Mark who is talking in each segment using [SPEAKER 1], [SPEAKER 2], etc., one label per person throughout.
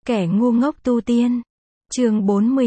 [SPEAKER 1] Kẻ ngu ngốc tu tiên. Chương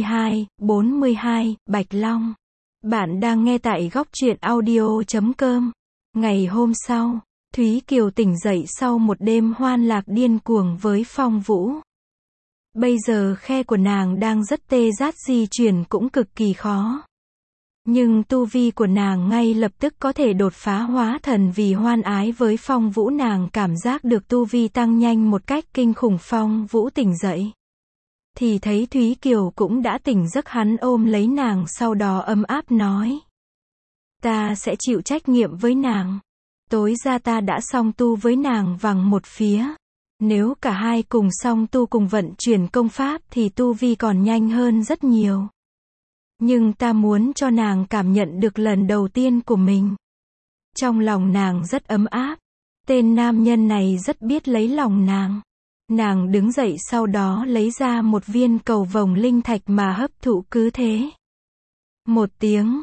[SPEAKER 1] 42, Bạch Long. Bạn đang nghe tại góc truyện audio.com. Ngày hôm sau, Thúy Kiều tỉnh dậy sau một đêm hoan lạc điên cuồng với Phong Vũ. Bây giờ khe của nàng đang rất tê rát, di chuyển cũng cực kỳ khó. Nhưng tu vi của nàng ngay lập tức có thể đột phá hóa thần, vì hoan ái với Phong Vũ nàng cảm giác được tu vi tăng nhanh một cách kinh khủng. Phong Vũ tỉnh dậy thì thấy Thúy Kiều cũng đã tỉnh giấc, hắn ôm lấy nàng sau đó ấm áp nói: Ta sẽ chịu trách nhiệm với nàng. Tối ra ta đã song tu với nàng vằng một phía. Nếu cả hai cùng song tu cùng vận chuyển công pháp thì tu vi còn nhanh hơn rất nhiều. Nhưng ta muốn cho nàng cảm nhận được lần đầu tiên của mình. Trong lòng nàng rất ấm áp. Tên nam nhân này rất biết lấy lòng nàng. Nàng đứng dậy sau đó lấy ra một viên cầu vồng linh thạch mà hấp thụ. Cứ thế 1 tiếng,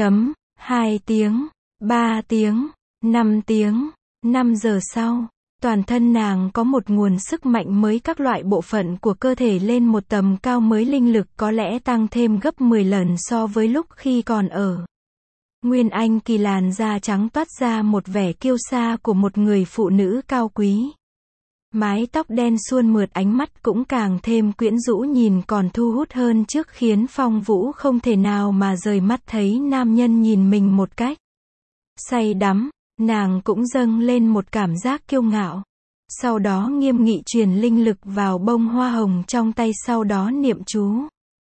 [SPEAKER 1] 2 tiếng, 3 tiếng, 5 tiếng, 5 giờ sau, toàn thân nàng có một nguồn sức mạnh mới, các loại bộ phận của cơ thể lên một tầm cao mới, linh lực có lẽ tăng thêm gấp 10 lần so với lúc khi còn ở Nguyên Anh kỳ. Làn da trắng toát ra một vẻ kiêu sa của một người phụ nữ cao quý. Mái tóc đen suôn mượt, ánh mắt cũng càng thêm quyến rũ, nhìn còn thu hút hơn trước, khiến Phong Vũ không thể nào mà rời mắt thấy nam nhân nhìn mình một cách say đắm. Nàng cũng dâng lên một cảm giác kiêu ngạo. Sau đó nghiêm nghị truyền linh lực vào bông hoa hồng trong tay, sau đó niệm chú.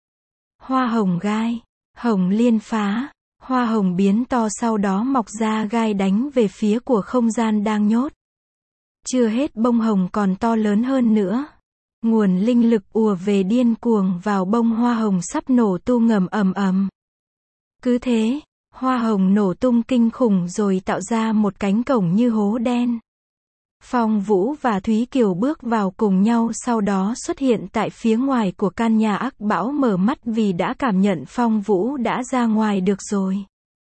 [SPEAKER 1] Hoa hồng gai, hồng liên phá, hoa hồng biến to, sau đó mọc ra gai đánh về phía của không gian đang nhốt. Chưa hết, bông hồng còn to lớn hơn nữa. Nguồn linh lực ùa về điên cuồng vào bông hoa hồng sắp nổ tung ngầm ầm ầm. Cứ thế, hoa hồng nổ tung kinh khủng rồi tạo ra một cánh cổng như hố đen. Phong Vũ và Thúy Kiều bước vào cùng nhau, sau đó xuất hiện tại phía ngoài của căn nhà. Ác Bão mở mắt vì đã cảm nhận Phong Vũ đã ra ngoài được rồi.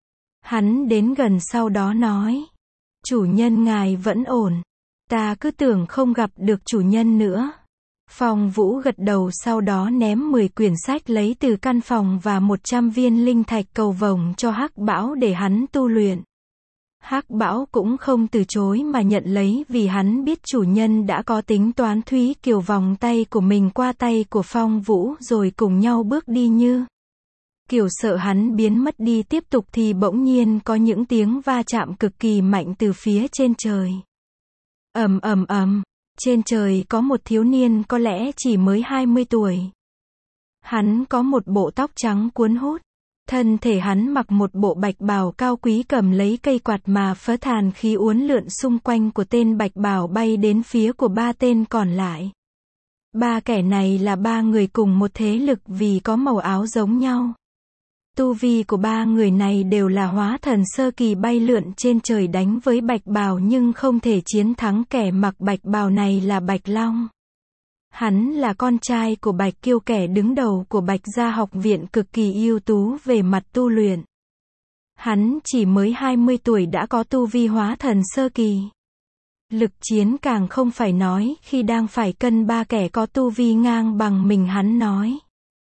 [SPEAKER 1] Hắn đến gần sau đó nói: Chủ nhân ngài vẫn ổn. Ta cứ tưởng không gặp được chủ nhân nữa. Phong Vũ gật đầu, sau đó ném 10 quyển sách lấy từ căn phòng và 100 viên linh thạch cầu vồng cho Hắc Bão để hắn tu luyện. Hắc Bão cũng không từ chối mà nhận lấy, vì hắn biết chủ nhân đã có tính toán. Thúy Kiều vòng tay của mình qua tay của Phong Vũ rồi cùng nhau bước đi. Như Kiều sợ hắn biến mất đi tiếp tục thì bỗng nhiên có những tiếng va chạm cực kỳ mạnh từ phía trên trời. Ầm ầm ầm. Trên trời có một thiếu niên có lẽ chỉ mới 20 tuổi. Hắn có một bộ tóc trắng cuốn hút. Thân thể hắn mặc một bộ bạch bào cao quý, cầm lấy cây quạt mà phớ thàn khí uốn lượn xung quanh của tên bạch bào bay đến phía của 3 tên còn lại. 3 kẻ này là 3 người cùng một thế lực vì có màu áo giống nhau. Tu vi của 3 người này đều là hóa thần sơ kỳ, bay lượn trên trời đánh với bạch bào nhưng không thể chiến thắng kẻ mặc bạch bào này là Bạch Long. Hắn là con trai của Bạch Kiêu, kẻ đứng đầu của Bạch Gia học viện, cực kỳ ưu tú về mặt tu luyện. Hắn chỉ mới 20 tuổi đã có tu vi hóa thần sơ kỳ. Lực chiến càng không phải nói, khi đang phải cân 3 kẻ có tu vi ngang bằng mình. Hắn nói: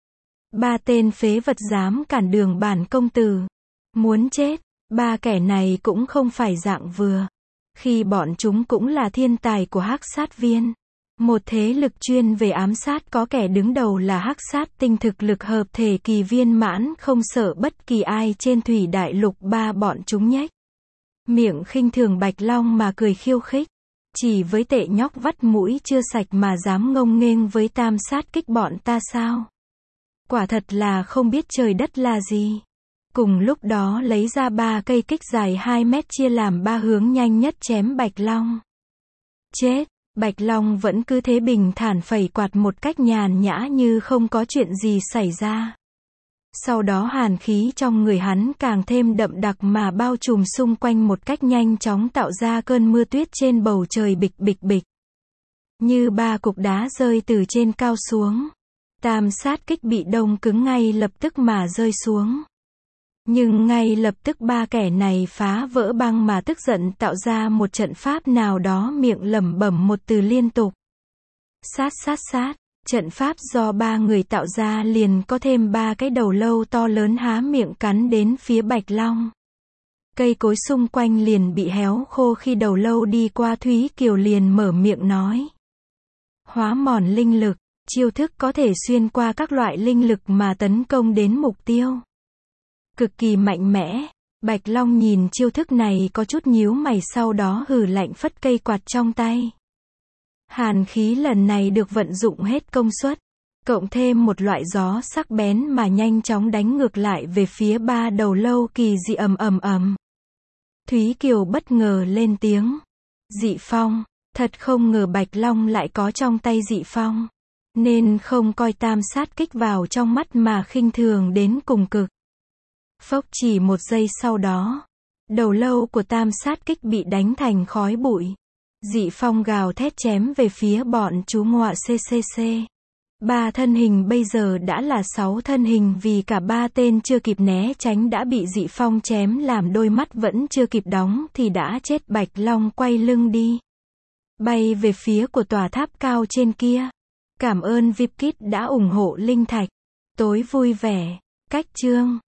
[SPEAKER 1] 3 tên phế vật dám cản đường bản công tử. Muốn chết. 3 kẻ này cũng không phải dạng vừa. Khi bọn chúng cũng là thiên tài của Hắc Sát Viên, một thế lực chuyên về ám sát, có kẻ đứng đầu là Hắc Sát Tinh, thực lực hợp thể kỳ viên mãn, không sợ bất kỳ ai trên thủy đại lục. Bọn chúng nhếch miệng khinh thường Bạch Long mà cười khiêu khích. Chỉ với tệ nhóc vắt mũi chưa sạch mà dám ngông nghênh với tam sát kích bọn ta sao? Quả thật là không biết trời đất là gì. Cùng lúc đó lấy ra 3 cây kích dài 2 mét chia làm 3 hướng, nhanh nhất chém Bạch Long. Chết. Bạch Long vẫn cứ thế bình thản phẩy quạt một cách nhàn nhã như không có chuyện gì xảy ra. Sau đó hàn khí trong người hắn càng thêm đậm đặc mà bao trùm xung quanh một cách nhanh chóng, tạo ra cơn mưa tuyết trên bầu trời. Bịch bịch bịch. Như 3 cục đá rơi từ trên cao xuống. Tam sát kích bị đông cứng ngay lập tức mà rơi xuống. Nhưng ngay lập tức 3 kẻ này phá vỡ băng mà tức giận tạo ra một trận pháp nào đó, miệng lẩm bẩm một từ liên tục. Sát sát sát. Trận pháp do ba người tạo ra liền có thêm ba cái đầu lâu to lớn há miệng cắn đến phía Bạch Long. Cây cối xung quanh liền bị héo khô khi đầu lâu đi qua. Thúy Kiều liền mở miệng nói. Hóa mòn linh lực, chiêu thức có thể xuyên qua các loại linh lực mà tấn công đến mục tiêu. Cực kỳ mạnh mẽ. Bạch Long nhìn chiêu thức này có chút nhíu mày, sau đó hừ lạnh phất cây quạt trong tay. Hàn khí lần này được vận dụng hết công suất, cộng thêm một loại gió sắc bén mà nhanh chóng đánh ngược lại về phía ba đầu lâu kỳ dị. Ầm ầm ầm. Thúy Kiều bất ngờ lên tiếng. Dị phong, thật không ngờ Bạch Long lại có trong tay dị phong, nên không coi tam sát kích vào trong mắt mà khinh thường đến cùng cực. Phốc, chỉ một giây sau đó, đầu lâu của tam sát kích bị đánh thành khói bụi. Dị phong gào thét chém về phía bọn chú ngọa CCC. Ba thân hình bây giờ đã là 6 thân hình, vì cả ba tên chưa kịp né tránh đã bị dị phong chém làm đôi mắt vẫn chưa kịp đóng thì đã chết. Bạch Long quay lưng đi, bay về phía của tòa tháp cao trên kia. Cảm ơn VIP Kit đã ủng hộ linh thạch. Tối vui vẻ. Cách chương